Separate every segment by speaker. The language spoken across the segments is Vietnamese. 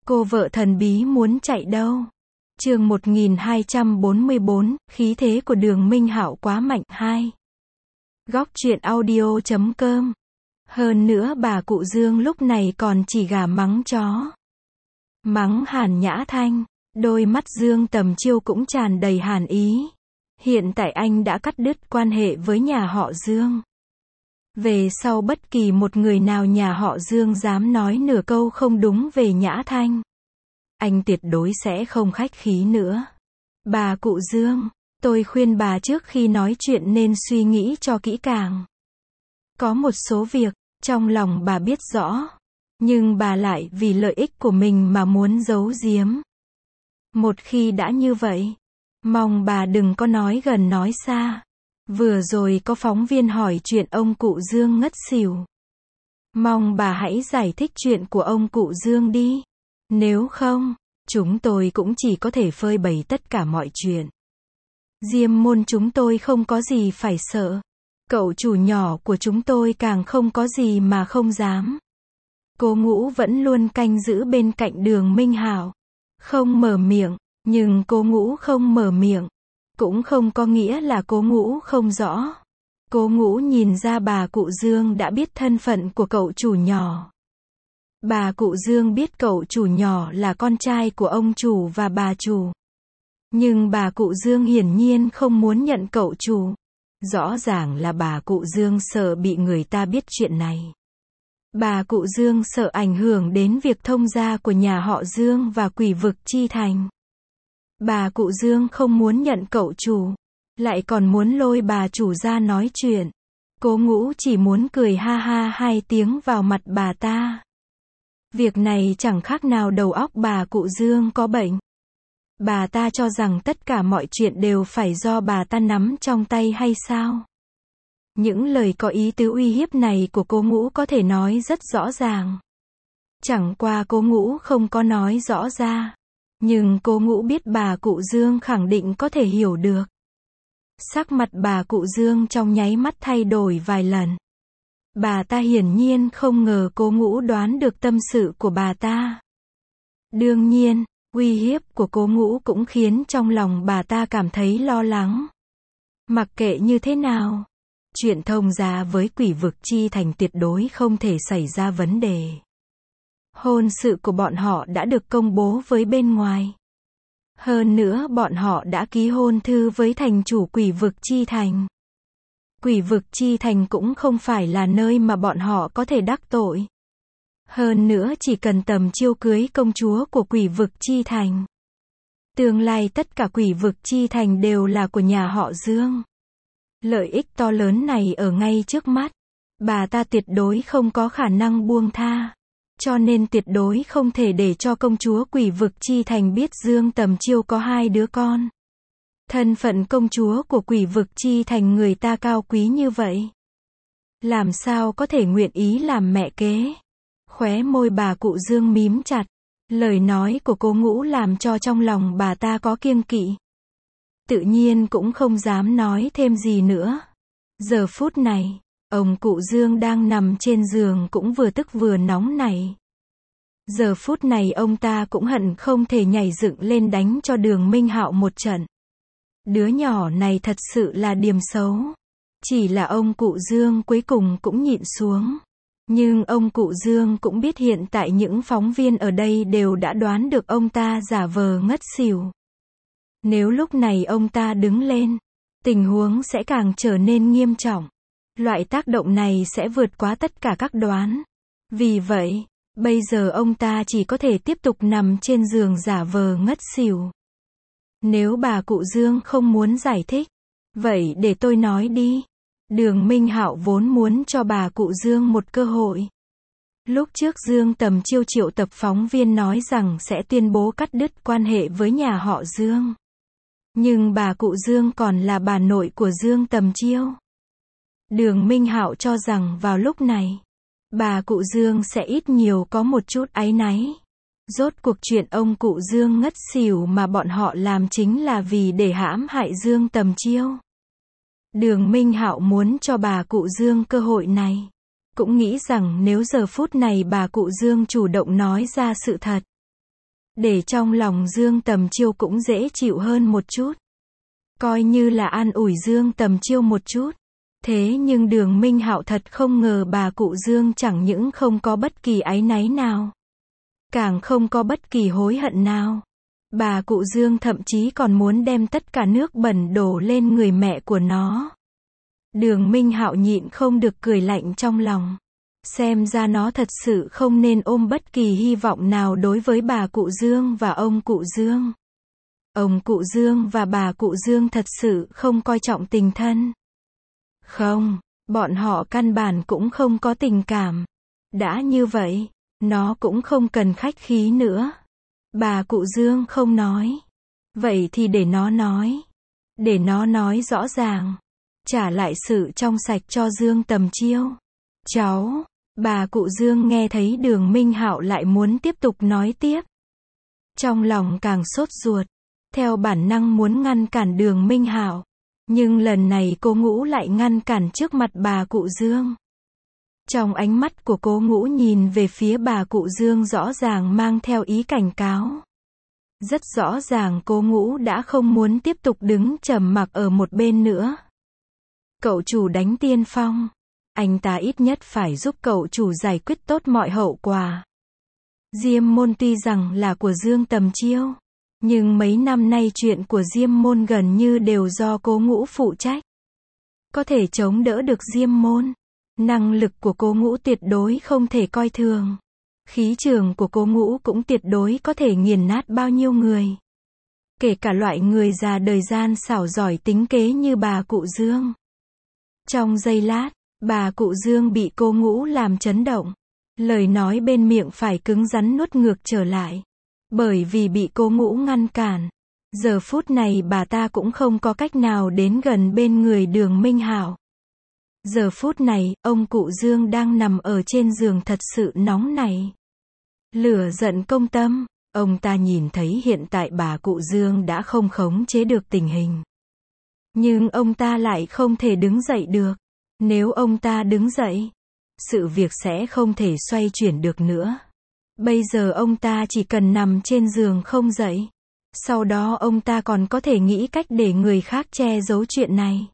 Speaker 1: Cô vợ thần bí muốn chạy đâu? Chương 1244, khí thế của Đường Minh Hạo quá mạnh 2. Góc truyện audio.com. Hơn nữa bà cụ Dương lúc này còn chỉ gà mắng chó. Mắng Hàn Nhã Thanh, đôi mắt Dương Tầm Chiêu cũng tràn đầy hàn ý. Hiện tại anh đã cắt đứt quan hệ với nhà họ Dương. Về sau bất kỳ một người nào nhà họ Dương dám nói nửa câu không đúng về Nhã Thanh, anh tuyệt đối sẽ không khách khí nữa. Bà cụ Dương, tôi khuyên bà trước khi nói chuyện nên suy nghĩ cho kỹ càng. Có một số việc, trong lòng bà biết rõ, nhưng bà lại vì lợi ích của mình mà muốn giấu giếm. Một khi đã như vậy, mong bà đừng có nói gần nói xa. Vừa rồi có phóng viên hỏi chuyện ông cụ Dương ngất xỉu. Mong bà hãy giải thích chuyện của ông cụ Dương đi. Nếu không, chúng tôi cũng chỉ có thể phơi bày tất cả mọi chuyện. Diêm môn chúng tôi không có gì phải sợ. Cậu chủ nhỏ của chúng tôi càng không có gì mà không dám. Cô Ngũ vẫn luôn canh giữ bên cạnh Đường Minh Hạo. Không mở miệng, nhưng cô Ngũ không mở miệng cũng không có nghĩa là cô Ngũ không rõ. Cô Ngũ nhìn ra bà cụ Dương đã biết thân phận của cậu chủ nhỏ. Bà cụ Dương biết cậu chủ nhỏ là con trai của ông chủ và bà chủ. Nhưng bà cụ Dương hiển nhiên không muốn nhận cậu chủ. Rõ ràng là bà cụ Dương sợ bị người ta biết chuyện này. Bà cụ Dương sợ ảnh hưởng đến việc thông gia của nhà họ Dương và Quỷ Vực Chi Thành. Bà cụ Dương không muốn nhận cậu chủ, lại còn muốn lôi bà chủ ra nói chuyện. Cô Ngũ chỉ muốn cười ha ha 2 tiếng vào mặt bà ta. Việc này chẳng khác nào đầu óc bà cụ Dương có bệnh. Bà ta cho rằng tất cả mọi chuyện đều phải do bà ta nắm trong tay hay sao? Những lời có ý tứ uy hiếp này của cô Ngũ có thể nói rất rõ ràng. Chẳng qua cô Ngũ không có nói rõ ra. Nhưng cô Ngũ biết bà cụ Dương khẳng định có thể hiểu được. Sắc mặt bà cụ Dương trong nháy mắt thay đổi vài lần. Bà ta hiển nhiên không ngờ cô Ngũ đoán được tâm sự của bà ta. Đương nhiên, uy hiếp của cô Ngũ cũng khiến trong lòng bà ta cảm thấy lo lắng. Mặc kệ như thế nào, chuyện thông gia với Quỷ Vực Chi Thành tuyệt đối không thể xảy ra vấn đề. Hôn sự của bọn họ đã được công bố với bên ngoài. Hơn nữa bọn họ đã ký hôn thư với thành chủ Quỷ Vực Chi Thành. Quỷ Vực Chi Thành cũng không phải là nơi mà bọn họ có thể đắc tội. Hơn nữa chỉ cần Tầm Chiêu cưới công chúa của Quỷ Vực Chi Thành, tương lai tất cả Quỷ Vực Chi Thành đều là của nhà họ Dương. Lợi ích to lớn này ở ngay trước mắt, bà ta tuyệt đối không có khả năng buông tha. Cho nên tuyệt đối không thể để cho công chúa Quỷ Vực Chi Thành biết Dương Tầm Chiêu có 2 đứa con. Thân phận công chúa của Quỷ Vực Chi Thành người ta cao quý như vậy, làm sao có thể nguyện ý làm mẹ kế? Khóe môi bà cụ Dương mím chặt. Lời nói của cô Ngũ làm cho trong lòng bà ta có kiêng kỵ. Tự nhiên cũng không dám nói thêm gì nữa. Giờ phút này, ông cụ Dương đang nằm trên giường cũng vừa tức vừa nóng nảy. Giờ phút này ông ta cũng hận không thể nhảy dựng lên đánh cho Đường Minh Hạo một trận. Đứa nhỏ này thật sự là điềm xấu. Chỉ là ông cụ Dương cuối cùng cũng nhịn xuống. Nhưng ông cụ Dương cũng biết hiện tại những phóng viên ở đây đều đã đoán được ông ta giả vờ ngất xỉu. Nếu lúc này ông ta đứng lên, tình huống sẽ càng trở nên nghiêm trọng. Loại tác động này sẽ vượt quá tất cả các đoán. Vì vậy, bây giờ ông ta chỉ có thể tiếp tục nằm trên giường giả vờ ngất xỉu. Nếu bà cụ Dương không muốn giải thích, vậy để tôi nói đi. Đường Minh Hạo vốn muốn cho bà cụ Dương một cơ hội. Lúc trước Dương Tầm Chiêu triệu tập phóng viên nói rằng sẽ tuyên bố cắt đứt quan hệ với nhà họ Dương. Nhưng bà cụ Dương còn là bà nội của Dương Tầm Chiêu. Đường Minh Hạo cho rằng vào lúc này, bà cụ Dương sẽ ít nhiều có một chút áy náy. Rốt cuộc chuyện ông cụ Dương ngất xỉu mà bọn họ làm chính là vì để hãm hại Dương Tầm Chiêu. Đường Minh Hạo muốn cho bà cụ Dương cơ hội này. Cũng nghĩ rằng nếu giờ phút này bà cụ Dương chủ động nói ra sự thật, để trong lòng Dương Tầm Chiêu cũng dễ chịu hơn một chút. Coi như là an ủi Dương Tầm Chiêu một chút. Thế nhưng Đường Minh Hạo thật không ngờ bà cụ Dương chẳng những không có bất kỳ áy náy nào, càng không có bất kỳ hối hận nào. Bà cụ Dương thậm chí còn muốn đem tất cả nước bẩn đổ lên người mẹ của nó. Đường Minh Hạo nhịn không được cười lạnh trong lòng. Xem ra nó thật sự không nên ôm bất kỳ hy vọng nào đối với bà cụ Dương và ông cụ Dương. Ông cụ Dương và bà cụ Dương thật sự không coi trọng tình thân. Không, bọn họ căn bản cũng không có tình cảm. Đã như vậy, nó cũng không cần khách khí nữa. Bà cụ Dương không nói. Vậy thì để nó nói. Để nó nói rõ ràng. Trả lại sự trong sạch cho Dương Tầm Chiêu. Cháu, bà cụ Dương nghe thấy Đường Minh Hạo lại muốn tiếp tục nói tiếp. Trong lòng càng sốt ruột. Theo bản năng muốn ngăn cản Đường Minh Hạo. Nhưng lần này cô Ngũ lại ngăn cản trước mặt bà cụ Dương. Trong ánh mắt của cô Ngũ nhìn về phía bà cụ Dương rõ ràng mang theo ý cảnh cáo. Rất rõ ràng cô Ngũ đã không muốn tiếp tục đứng trầm mặc ở một bên nữa. Cậu chủ đánh tiên phong. Anh ta ít nhất phải giúp cậu chủ giải quyết tốt mọi hậu quả. Diêm Môn tuy rằng là của Dương Tầm Chiêu. Nhưng mấy năm nay chuyện của Diêm Môn gần như đều do cô Ngũ phụ trách. Có thể chống đỡ được Diêm Môn. Năng lực của cô Ngũ tuyệt đối không thể coi thường. Khí trường của cô Ngũ cũng tuyệt đối có thể nghiền nát bao nhiêu người. Kể cả loại người già đời gian xảo giỏi tính kế như bà cụ Dương. Trong giây lát, bà cụ Dương bị cô Ngũ làm chấn động. Lời nói bên miệng phải cứng rắn nuốt ngược trở lại. Bởi vì bị cô Ngũ ngăn cản. Giờ phút này bà ta cũng không có cách nào đến gần bên người Đường Minh Hạo. Giờ phút này, ông cụ Dương đang nằm ở trên giường thật sự nóng nảy. Lửa giận công tâm, ông ta nhìn thấy hiện tại bà cụ Dương đã không khống chế được tình hình. Nhưng ông ta lại không thể đứng dậy được. Nếu ông ta đứng dậy, sự việc sẽ không thể xoay chuyển được nữa. Bây giờ ông ta chỉ cần nằm trên giường không dậy. Sau đó ông ta còn có thể nghĩ cách để người khác che giấu chuyện này.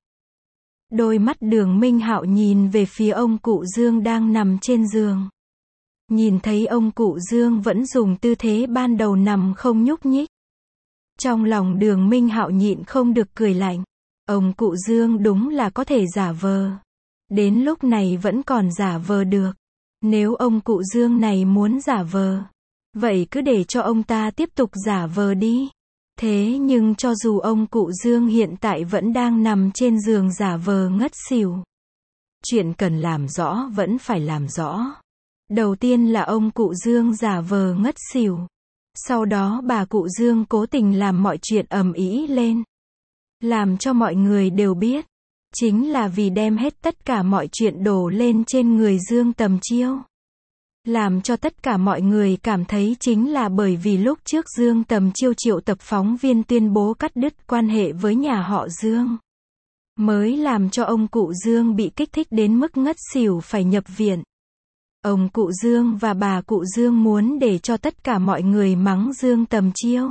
Speaker 1: Đôi mắt Đường Minh Hạo nhìn về phía ông cụ Dương đang nằm trên giường. Nhìn thấy ông cụ Dương vẫn dùng tư thế ban đầu nằm không nhúc nhích. Trong lòng Đường Minh Hạo nhịn không được cười lạnh. Ông cụ Dương đúng là có thể giả vờ. Đến lúc này vẫn còn giả vờ được. Nếu ông cụ Dương này muốn giả vờ, vậy cứ để cho ông ta tiếp tục giả vờ đi. Thế nhưng cho dù ông cụ Dương hiện tại vẫn đang nằm trên giường giả vờ ngất xỉu. Chuyện cần làm rõ vẫn phải làm rõ. Đầu tiên là ông cụ Dương giả vờ ngất xỉu. Sau đó bà cụ Dương cố tình làm mọi chuyện ầm ĩ lên. Làm cho mọi người đều biết. Chính là vì đem hết tất cả mọi chuyện đổ lên trên người Dương Tầm Chiêu. Làm cho tất cả mọi người cảm thấy chính là bởi vì lúc trước Dương Tầm Chiêu triệu tập phóng viên tuyên bố cắt đứt quan hệ với nhà họ Dương. Mới làm cho ông cụ Dương bị kích thích đến mức ngất xỉu phải nhập viện. Ông cụ Dương và bà cụ Dương muốn để cho tất cả mọi người mắng Dương Tầm Chiêu.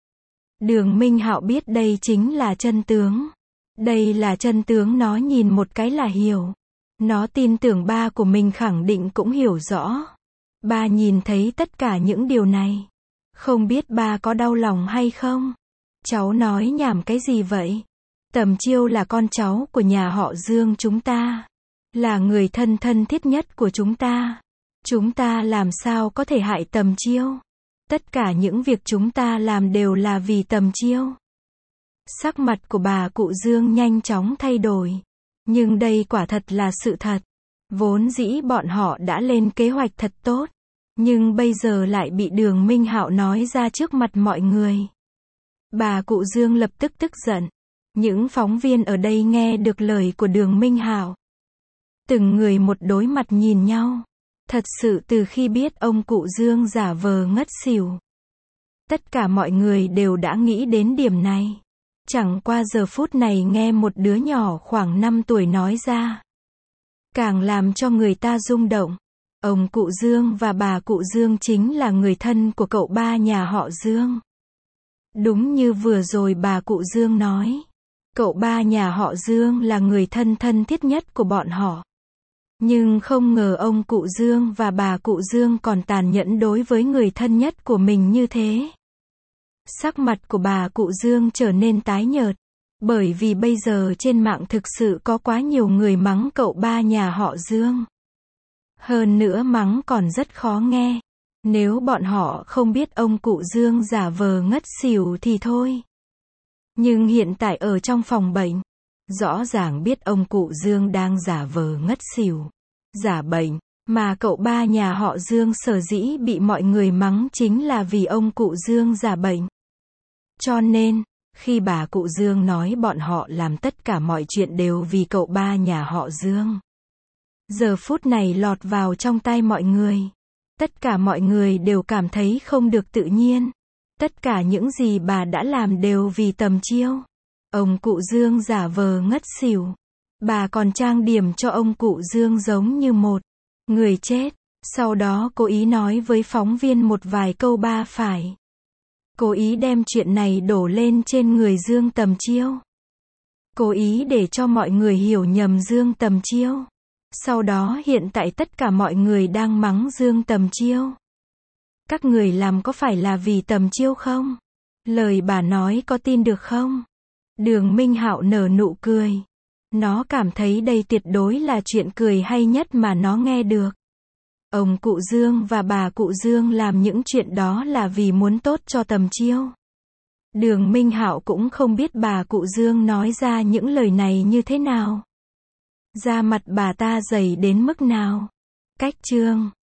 Speaker 1: Đường Minh Hạo biết đây chính là chân tướng. Đây là chân tướng nó nhìn một cái là hiểu. Nó tin tưởng ba của mình khẳng định cũng hiểu rõ. Ba nhìn thấy tất cả những điều này. Không biết ba có đau lòng hay không? Cháu nói nhảm cái gì vậy? Tầm Chiêu là con cháu của nhà họ Dương chúng ta. Là người thân thân thiết nhất của chúng ta. Chúng ta làm sao có thể hại Tầm Chiêu? Tất cả những việc chúng ta làm đều là vì Tầm Chiêu. Sắc mặt của bà cụ Dương nhanh chóng thay đổi. Nhưng đây quả thật là sự thật. Vốn dĩ bọn họ đã lên kế hoạch thật tốt. Nhưng bây giờ lại bị Đường Minh Hạo nói ra trước mặt mọi người. Bà cụ Dương lập tức tức giận. Những phóng viên ở đây nghe được lời của Đường Minh Hạo. Từng người một đối mặt nhìn nhau. Thật sự từ khi biết ông cụ Dương giả vờ ngất xỉu. Tất cả mọi người đều đã nghĩ đến điểm này. Chẳng qua giờ phút này nghe một đứa nhỏ khoảng 5 tuổi nói ra. Càng làm cho người ta rung động. Ông cụ Dương và bà cụ Dương chính là người thân của cậu ba nhà họ Dương. Đúng như vừa rồi bà cụ Dương nói. Cậu ba nhà họ Dương là người thân thân thiết nhất của bọn họ. Nhưng không ngờ ông cụ Dương và bà cụ Dương còn tàn nhẫn đối với người thân nhất của mình như thế. Sắc mặt của bà cụ Dương trở nên tái nhợt. Bởi vì bây giờ trên mạng thực sự có quá nhiều người mắng cậu ba nhà họ Dương. Hơn nữa mắng còn rất khó nghe. Nếu bọn họ không biết ông cụ Dương giả vờ ngất xỉu thì thôi. Nhưng hiện tại ở trong phòng bệnh, rõ ràng biết ông cụ Dương đang giả vờ ngất xỉu, giả bệnh, mà cậu ba nhà họ Dương sở dĩ bị mọi người mắng chính là vì ông cụ Dương giả bệnh. Cho nên, khi bà cụ Dương nói bọn họ làm tất cả mọi chuyện đều vì cậu ba nhà họ Dương. Giờ phút này lọt vào trong tai mọi người. Tất cả mọi người đều cảm thấy không được tự nhiên. Tất cả những gì bà đã làm đều vì tầm chiêu. Ông cụ Dương giả vờ ngất xỉu. Bà còn trang điểm cho ông cụ Dương giống như một người chết. Sau đó cố ý nói với phóng viên một vài câu ba phải. Cố ý đem chuyện này đổ lên trên người Dương Tầm Chiêu. Cố ý để cho mọi người hiểu nhầm Dương Tầm Chiêu. Sau đó hiện tại tất cả mọi người đang mắng Dương Tầm Chiêu. Các người làm có phải là vì Tầm Chiêu không? Lời bà nói có tin được không? Đường Minh Hạo nở nụ cười. Nó cảm thấy đây tuyệt đối là chuyện cười hay nhất mà nó nghe được. Ông cụ Dương và bà cụ Dương làm những chuyện đó là vì muốn tốt cho Tầm Chiêu. Đường Minh Hạo cũng không biết bà cụ Dương nói ra những lời này như thế nào. Da mặt bà ta dày đến mức nào. Cách chương